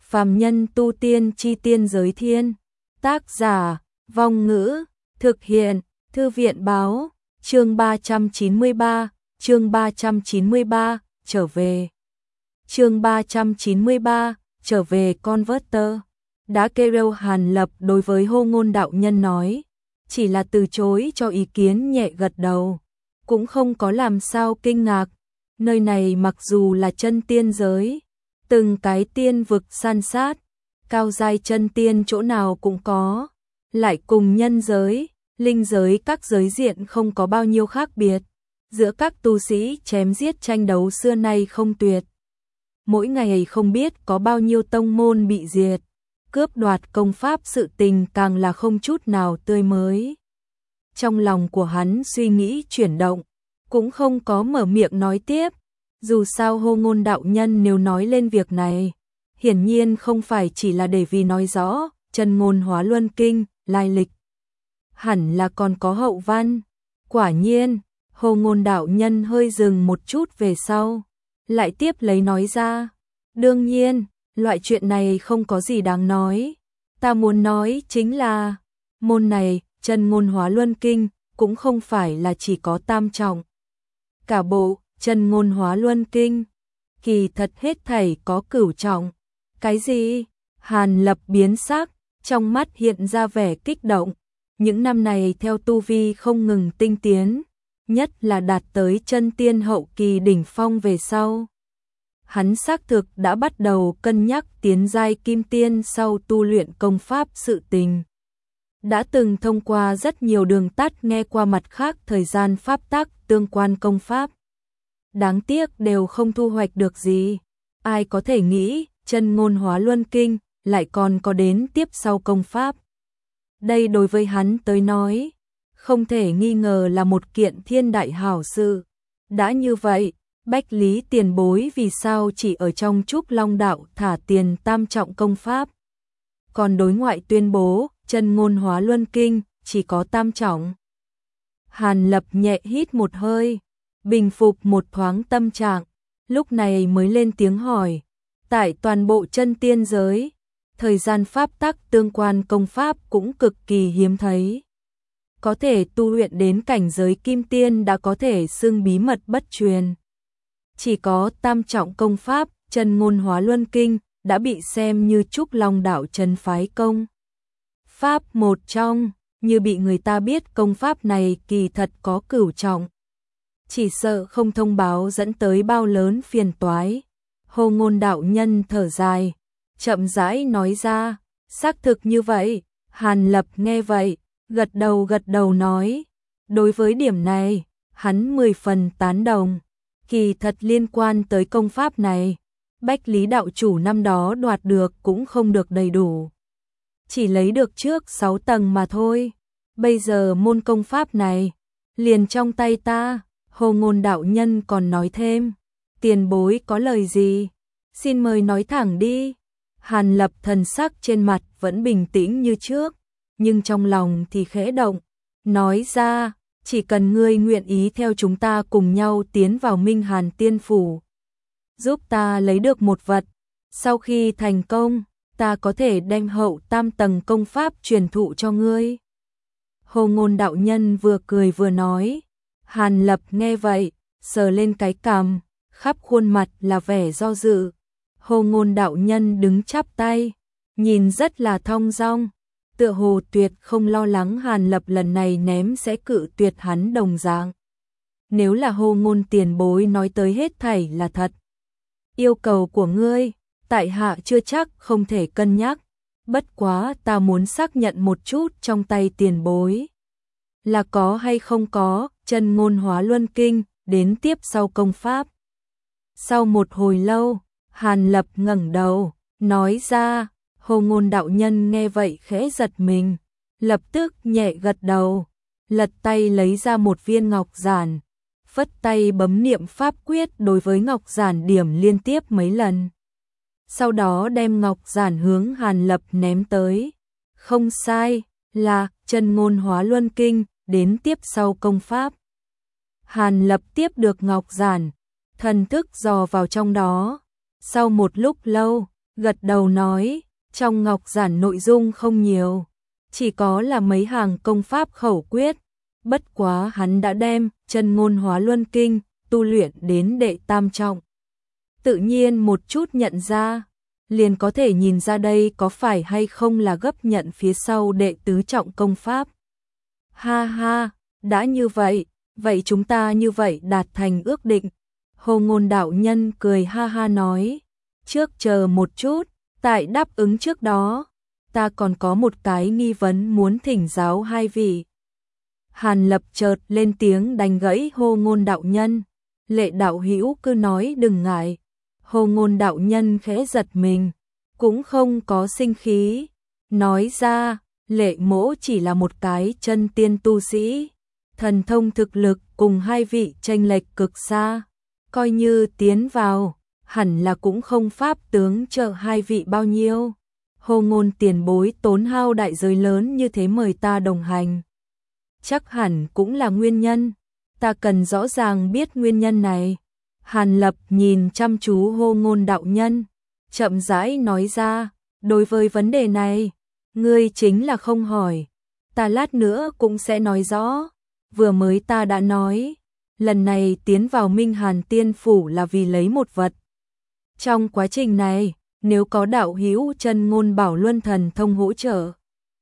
Phàm nhân tu tiên chi tiên giới thiên. Tác giả, Vong Ngữ, thực hiện, Thư viện Báo, chương 393, trở về. Chương 393, trở về Converter. Đã kêu Hàn Lập đối với Hô Ngôn đạo nhân nói, chỉ là từ chối cho ý kiến nhẹ gật đầu, cũng không có làm sao kinh ngạc. Nơi này mặc dù là chân tiên giới, từng cái tiên vực san sát, cao giai chân tiên chỗ nào cũng có, lại cùng nhân giới, linh giới các giới diện không có bao nhiêu khác biệt, giữa các tu sĩ chém giết tranh đấu xưa nay không tuyệt. Mỗi ngày không biết có bao nhiêu tông môn bị diệt, cướp đoạt công pháp sự tình càng là không chút nào tươi mới. Trong lòng của hắn suy nghĩ chuyển động, cũng không có mở miệng nói tiếp. Dù sao Hô Ngôn đạo nhân nếu nói lên việc này, hiển nhiên không phải chỉ là để vì nói rõ chân ngôn hóa luân kinh, lai lịch. Hẳn là còn có hậu văn. Quả nhiên, Hô Ngôn đạo nhân hơi dừng một chút về sau, lại tiếp lấy nói ra. Đương nhiên, loại chuyện này không có gì đáng nói. Ta muốn nói chính là, môn này, chân ngôn hóa luân kinh, cũng không phải là chỉ có tam trọng. Cả bộ, chân ngôn hóa luân kinh, kỳ thật hết thảy có cửu trọng. Cái gì? Hàn Lập biến sắc, trong mắt hiện ra vẻ kích động. Những năm này theo tu vi không ngừng tinh tiến, nhất là đạt tới chân tiên hậu kỳ đỉnh phong về sau. Hắn xác thực đã bắt đầu cân nhắc tiến giai kim tiên sau tu luyện công pháp sự tình. Đã từng thông qua rất nhiều đường tắt nghe qua mặt khác thời gian pháp tắc tương quan công pháp. Đáng tiếc đều không thu hoạch được gì. Ai có thể nghĩ, chân ngôn hóa luân kinh, lại còn có đến tiếp sau công pháp. Đây đối với hắn tới nói, không thể nghi ngờ là một kiện thiên đại hảo sự. Đã như vậy, Bách Lý tiền bối vì sao chỉ ở trong Trúc Long đạo thả tiền tam trọng công pháp. Còn đối ngoại tuyên bố, chân ngôn hóa luân kinh, chỉ có tam trọng. Hàn Lập nhẹ hít một hơi, bình phục một thoáng tâm trạng, lúc này mới lên tiếng hỏi. Tại toàn bộ chân tiên giới, thời gian pháp tắc tương quan công pháp cũng cực kỳ hiếm thấy. Có thể tu luyện đến cảnh giới kim tiên đã có thể xưng bí mật bất truyền. Chỉ có tam trọng công pháp, chân ngôn hóa luân kinh, đã bị xem như Trúc Long đạo chân phái công pháp một trong, như bị người ta biết công pháp này kỳ thật có cửu trọng. Chỉ sợ không thông báo dẫn tới bao lớn phiền toái. Hô Ngôn đạo nhân thở dài, chậm rãi nói ra, xác thực như vậy. Hàn Lập nghe vậy, gật đầu nói, đối với điểm này, hắn 10 phần tán đồng. Kỳ thật liên quan tới công pháp này, Bách Lý đạo chủ năm đó đoạt được cũng không được đầy đủ. Chỉ lấy được trước 6 tầng mà thôi. Bây giờ môn công pháp này, liền trong tay ta. Hô Ngôn đạo nhân còn nói thêm, tiền bối có lời gì? Xin mời nói thẳng đi. Hàn Lập thần sắc trên mặt vẫn bình tĩnh như trước, nhưng trong lòng thì khẽ động, nói ra, chỉ cần ngươi nguyện ý theo chúng ta cùng nhau tiến vào Minh Hàn Tiên Phủ, giúp ta lấy được một vật, sau khi thành công, ta có thể đem hậu tam tầng công pháp truyền thụ cho ngươi. Hô Ngôn đạo nhân vừa cười vừa nói. Hàn Lập nghe vậy, sờ lên cái cằm, khắp khuôn mặt là vẻ do dự. Hô Ngôn đạo nhân đứng chắp tay, nhìn rất là thong dong, tựa hồ tuyệt không lo lắng Hàn Lập lần này ném sẽ cự tuyệt hắn đồng dạng. Nếu là Hô Ngôn tiền bối nói tới hết thảy là thật, yêu cầu của ngươi, tại hạ chưa chắc không thể cân nhắc, bất quá ta muốn xác nhận một chút trong tay tiền bối. Là có hay không có, chân ngôn hóa luân kinh, đến tiếp sau công pháp. Sau một hồi lâu, Hàn Lập ngẩng đầu, nói ra. Hô Ngôn đạo nhân nghe vậy khẽ giật mình, lập tức nhẹ gật đầu, lật tay lấy ra một viên ngọc giản, phất tay bấm niệm pháp quyết đối với ngọc giản điểm liên tiếp mấy lần. Sau đó đem ngọc giản hướng Hàn Lập ném tới. Không sai, là chân ngôn hóa luân kinh, đến tiếp sau công pháp. Hàn Lập tiếp được ngọc giản, thần thức dò vào trong đó. Sau một lúc lâu, gật đầu nói, trong ngọc giản nội dung không nhiều, chỉ có là mấy hàng công pháp khẩu quyết, bất quá hắn đã đem chân ngôn hóa luân kinh tu luyện đến đệ tam trọng. Tự nhiên một chút nhận ra, liền có thể nhìn ra đây có phải hay không là gấp nhận phía sau đệ tứ trọng công pháp. Ha ha, đã như vậy, vậy chúng ta như vậy đạt thành ước định. Hồ Ngôn đạo nhân cười ha ha nói, trước chờ một chút, tại đáp ứng trước đó, ta còn có một cái nghi vấn muốn thỉnh giáo hai vị. Hàn Lập chợt lên tiếng đánh gãy Hồ Ngôn đạo nhân, Lệ đạo hữu cứ nói đừng ngại. Hồ Ngôn đạo nhân khẽ giật mình, cũng không có sinh khí, nói ra, Lệ mỗ chỉ là một cái chân tiên tu sĩ, thần thông thực lực cùng hai vị chênh lệch cực xa, coi như tiến vào, hẳn là cũng không pháp tướng trợ hai vị bao nhiêu. Hồ Ngôn tiền bối tốn hao đại giới lớn như thế mời ta đồng hành, chắc hẳn cũng là nguyên nhân, ta cần rõ ràng biết nguyên nhân này. Hàn Lập nhìn chăm chú Hồ Ngôn đạo nhân, chậm rãi nói ra, đối với vấn đề này, ngươi chính là không hỏi, ta lát nữa cũng sẽ nói rõ. Vừa mới ta đã nói, lần này tiến vào Minh Hàn Tiên Phủ là vì lấy một vật. Trong quá trình này, nếu có đạo hữu chân ngôn bảo luân thần thông hỗ trợ,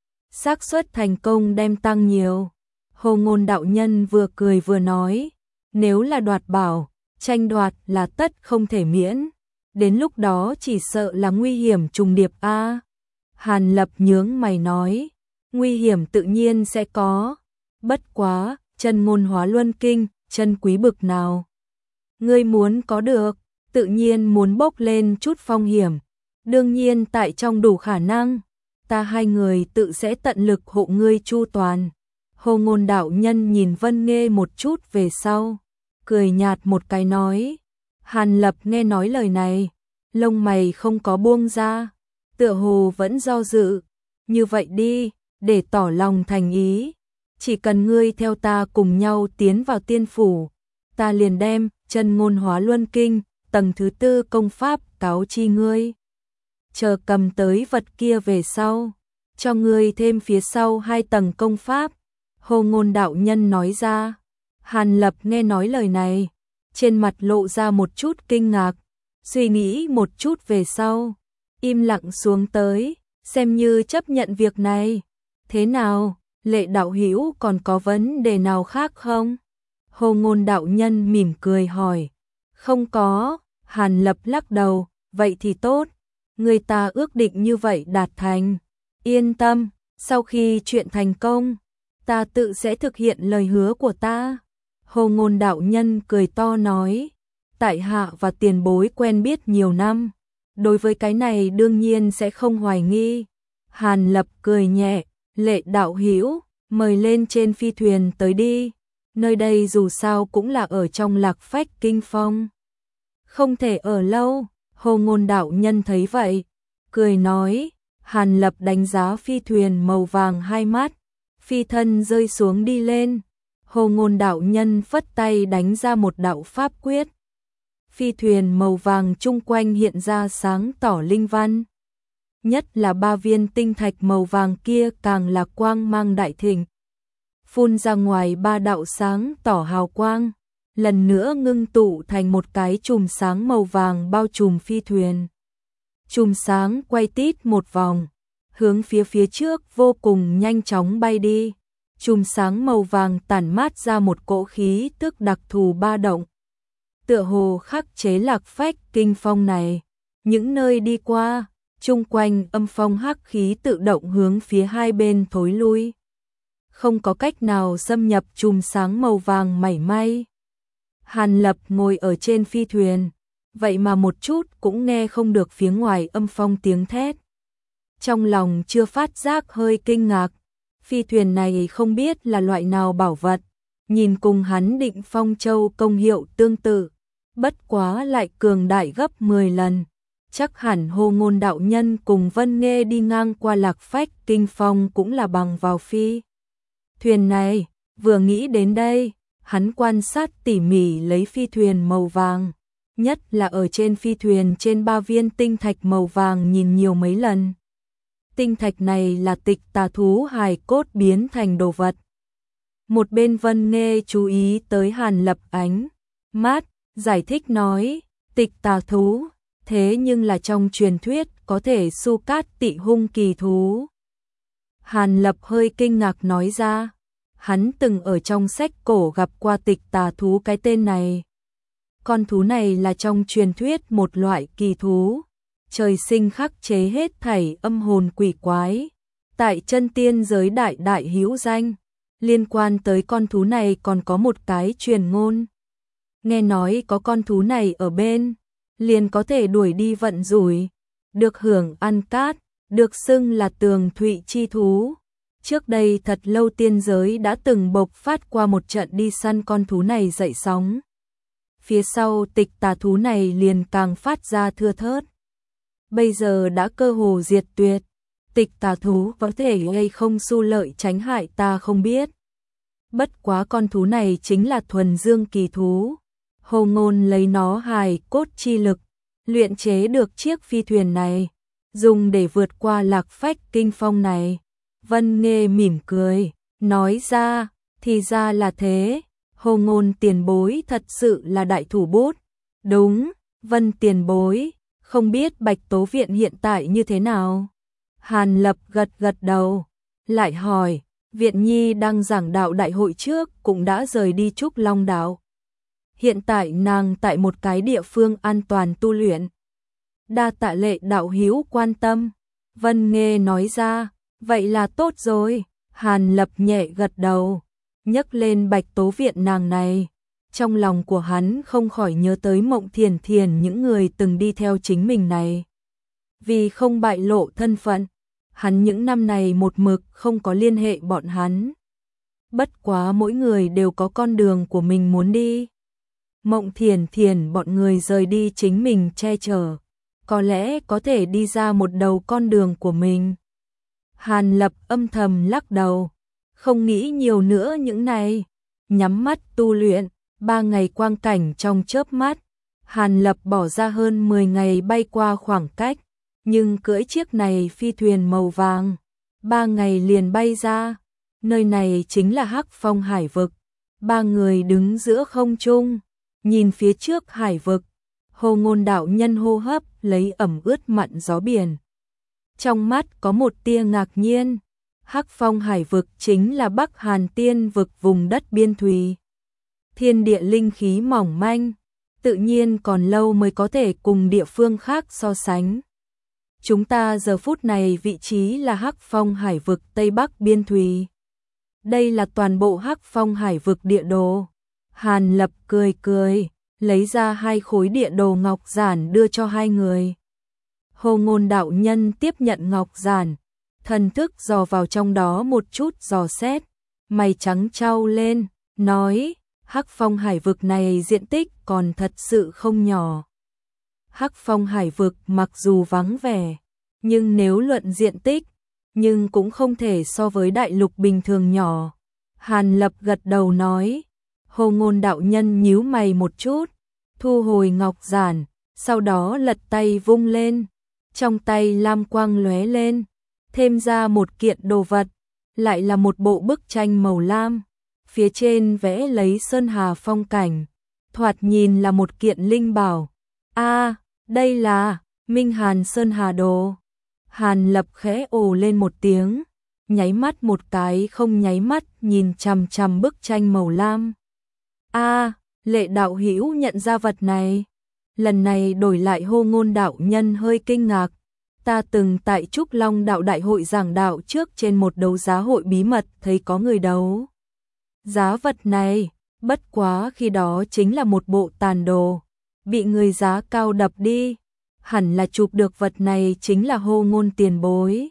xác suất thành công đem tăng nhiều. Hồ Ngôn đạo nhân vừa cười vừa nói, nếu là đoạt bảo, tranh đoạt là tất không thể miễn, đến lúc đó chỉ sợ là nguy hiểm trùng điệp a. Hàn Lập nhướng mày nói, nguy hiểm tự nhiên sẽ có, bất quá, chân ngôn hóa luân kinh, chân quý bực nào. Ngươi muốn có được, tự nhiên muốn bốc lên chút phong hiểm, đương nhiên tại trong đủ khả năng, ta hai người tự sẽ tận lực hộ ngươi chu toàn. Hồ Ngôn đạo nhân nhìn Vân Nghê một chút về sau, cười nhạt một cái nói. Hàn Lập nghe nói lời này, lông mày không có buông ra, tựa hồ vẫn do dự. Như vậy đi, để tỏ lòng thành ý, chỉ cần ngươi theo ta cùng nhau tiến vào tiên phủ, ta liền đem chân ngôn hóa luân kinh, tầng thứ 4 công pháp cáo chi ngươi. Chờ cầm tới vật kia về sau, cho ngươi thêm phía sau 2 tầng công pháp. Hồ Ngôn đạo nhân nói ra. Hàn Lập nghe nói lời này, trên mặt lộ ra một chút kinh ngạc, suy nghĩ một chút về sau, im lặng xuống tới, xem như chấp nhận việc này. Thế nào, Lệ đạo hữu còn có vấn đề nào khác không? Hồ Ngôn đạo nhân mỉm cười hỏi. Không có. Hàn Lập lắc đầu, vậy thì tốt, người ta ước định như vậy đạt thành. Yên tâm, sau khi chuyện thành công, ta tự sẽ thực hiện lời hứa của ta. Hồ Ngôn đạo nhân cười to nói, tại hạ và tiền bối quen biết nhiều năm, đối với cái này đương nhiên sẽ không hoài nghi. Hàn Lập cười nhẹ, Lệ đạo hữu, mời lên trên phi thuyền tới đi, nơi đây dù sao cũng là ở trong Lạc Phách Kinh Phong, không thể ở lâu. Hồ Ngôn đạo nhân thấy vậy, cười nói. Hàn Lập đánh giá phi thuyền màu vàng 2 mắt, phi thân rơi xuống đi lên. Hồ Ngôn đạo nhân phất tay đánh ra một đạo pháp quyết. Phi thuyền màu vàng chung quanh hiện ra sáng tỏ linh văn. Nhất là 3 viên tinh thạch màu vàng kia càng là quang mang đại thịnh. Phun ra ngoài 3 đạo sáng tỏ hào quang, lần nữa ngưng tụ thành một cái chùm sáng màu vàng bao trùm phi thuyền. Chùm sáng quay tít một vòng, hướng phía trước vô cùng nhanh chóng bay đi. Chùm sáng màu vàng tản mát ra một cỗ khí tức đặc thù ba động. Tựa hồ khắc chế Lạc Phách Kinh Phong này, những nơi đi qua, chung quanh âm phong hắc khí tự động hướng phía hai bên thối lui. Không có cách nào xâm nhập chùm sáng màu vàng mảy may. Hàn Lập ngồi ở trên phi thuyền, vậy mà một chút cũng nghe không được phía ngoài âm phong tiếng thét. Trong lòng chưa phát giác hơi kinh ngạc, phi thuyền này không biết là loại nào bảo vật, nhìn cùng hắn Định Phong Châu công hiệu tương tự, bất quá lại cường đại gấp 10 lần. Chắc hẳn Hồ Ngôn đạo nhân cùng Vân Nghê đi ngang qua Lạc Phách Kinh Phong cũng là bằng vào phi thuyền này. Vừa nghĩ đến đây, hắn quan sát tỉ mỉ lấy phi thuyền màu vàng, nhất là ở trên phi thuyền trên 3 viên tinh thạch màu vàng nhìn nhiều mấy lần. Tinh thạch này là Tịch Tà thú hài cốt biến thành đồ vật. Một bên Vân Nghê chú ý tới Hàn Lập ánh mắt, giải thích nói, Tịch Tà thú, thế nhưng là trong truyền thuyết có thể su cát tị hung kỳ thú. Hàn Lập hơi kinh ngạc nói ra, hắn từng ở trong sách cổ gặp qua Tịch Tà thú cái tên này. Con thú này là trong truyền thuyết một loại kỳ thú, trời sinh khắc chế hết thảy âm hồn quỷ quái, tại chân tiên giới đại đại hữu danh. Liên quan tới con thú này còn có một cái truyền ngôn. Nghe nói có con thú này ở bên, liền có thể đuổi đi vận rủi, được hưởng ăn cát, được xưng là tường thụy chi thú. Trước đây thật lâu tiên giới đã từng bộc phát qua một trận đi săn con thú này dậy sóng. Phía sau Tịch Tà thú này liền càng phát ra thưa thớt. Bây giờ đã cơ hồ diệt tuyệt. Tịch Tà thú có thể gây không xu lợi tránh hại ta không biết. Bất quá con thú này chính là thuần dương kỳ thú. Hồ Ngôn lấy nó hài cốt chi lực, luyện chế được chiếc phi thuyền này, dùng để vượt qua lạc phách kinh phong này. Vân Nghê mỉm cười, nói ra, thì ra là thế, Hồ Ngôn tiền bối thật sự là đại thủ bút. Đúng, Vân tiền bối, không biết Bạch Tố Viện hiện tại như thế nào? Hàn Lập gật gật đầu, lại hỏi, Viện Nhi đang giảng đạo đại hội trước cũng đã rời đi Trúc Long đạo. Hiện tại nàng tại một cái địa phương an toàn tu luyện. Đa tạ Lệ đạo hữu quan tâm. Vân Nghê nói ra, vậy là tốt rồi. Hàn Lập nhẹ gật đầu, nhấc lên Bạch Tố Viện nàng này. Trong lòng của hắn không khỏi nhớ tới Mộng Thiền Thiền những người từng đi theo chính mình này. Vì không bại lộ thân phận, hắn những năm này một mực không có liên hệ bọn hắn. Bất quá mỗi người đều có con đường của mình muốn đi. Mộng Thiền Thiền bọn người rời đi chính mình che chở, có lẽ có thể đi ra một đầu con đường của mình. Hàn Lập âm thầm lắc đầu, không nghĩ nhiều nữa những này, nhắm mắt tu luyện, 3 ngày quang cảnh trong chớp mắt. Hàn Lập bỏ ra hơn 10 ngày bay qua khoảng cách, nhưng cưỡi chiếc này phi thuyền màu vàng, 3 ngày liền bay ra. Nơi này chính là Hắc Phong hải vực. 3 người đứng giữa không trung, nhìn phía trước hải vực. Hồ Ngôn đạo nhân hô hấp lấy ẩm ướt mặn gió biển. Trong mắt có một tia ngạc nhiên. Hắc Phong hải vực chính là Bắc Hàn Tiên vực vùng đất biên thùy. Thiên địa linh khí mỏng manh, tự nhiên còn lâu mới có thể cùng địa phương khác so sánh. Chúng ta giờ phút này vị trí là Hắc Phong hải vực Tây Bắc biên thùy. Đây là toàn bộ Hắc Phong hải vực địa đồ. Hàn Lập cười cười, lấy ra 2 khối địa đồ ngọc giản đưa cho 2 người. Hồ Ngôn đạo nhân tiếp nhận ngọc giản, thần thức dò vào trong đó một chút dò xét, mày trắng trao lên, nói, Hắc Phong hải vực này diện tích còn thật sự không nhỏ. Hắc Phong hải vực mặc dù vắng vẻ, nhưng nếu luận diện tích, nhưng cũng không thể so với đại lục bình thường nhỏ. Hàn Lập gật đầu nói, Hồ Ngôn đạo nhân nhíu mày một chút, thu hồi ngọc giản, sau đó lật tay vung lên, trong tay lam quang lóe lên, thêm ra một kiện đồ vật, lại là một bộ bức tranh màu lam, phía trên vẽ lấy sơn hà phong cảnh, thoạt nhìn là một kiện linh bảo. A, đây là Minh Hàn Sơn Hà Đồ. Hàn Lập khẽ ồ lên một tiếng, nháy mắt một cái không nháy mắt nhìn chằm chằm bức tranh màu lam. A, Lệ đạo hữu nhận ra vật này. Lần này đổi lại Hồ Ngôn đạo nhân hơi kinh ngạc. Ta từng tại Trúc Long đạo đại hội giảng đạo trước trên một đấu giá hội bí mật thấy có người đấu giá vật này, bất quá khi đó chính là một bộ tàn đồ, bị người giá cao đập đi. Hẳn là chụp được vật này chính là Hồ Ngôn tiền bối.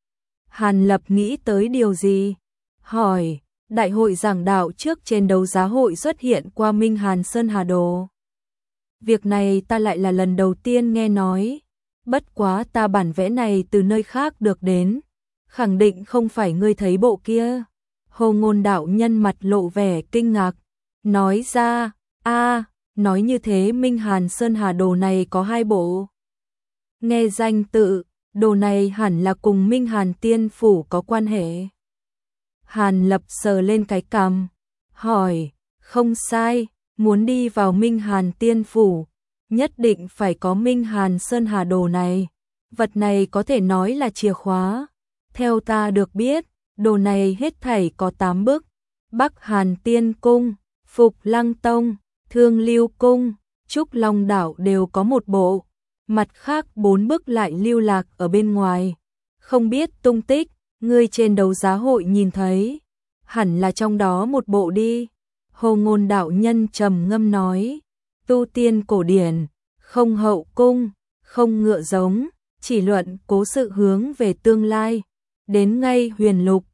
Hàn Lập nghĩ tới điều gì? Hỏi, đại hội giảng đạo trước trên đấu giá hội xuất hiện qua Minh Hàn Sơn Hà Đồ. Việc này ta lại là lần đầu tiên nghe nói. Bất quá ta bản vẽ này từ nơi khác được đến, khẳng định không phải ngươi thấy bộ kia. Hồ Ngôn đạo nhân mặt lộ vẻ kinh ngạc, nói ra, a, nói như thế Minh Hàn Sơn Hà đồ này có 2 bộ. Nghe danh tự, đồ này hẳn là cùng Minh Hàn Tiên Phủ có quan hệ. Hàn Lập sờ lên cái cằm, hỏi, không sai, muốn đi vào Minh Hàn Tiên Phủ, nhất định phải có Minh Hàn Sơn Hà đồ này. Vật này có thể nói là chìa khóa. Theo ta được biết, đồ này hết thảy có 8 bức. Bắc Hàn Tiên Cung, Phục Lăng Tông, Thương Lưu Cung, Trúc Long Đảo đều có 1 bộ. Mặt khác 4 bức lại lưu lạc ở bên ngoài. Không biết tung tích, ngươi trên đấu giá hội nhìn thấy. Hẳn là trong đó 1 bộ đi. Hồ Ngôn đạo nhân trầm ngâm nói. Tu tiên cổ điển, không hậu cung, không ngựa giống, chỉ luận cố sự hướng về tương lai. Đến ngay huyền lục,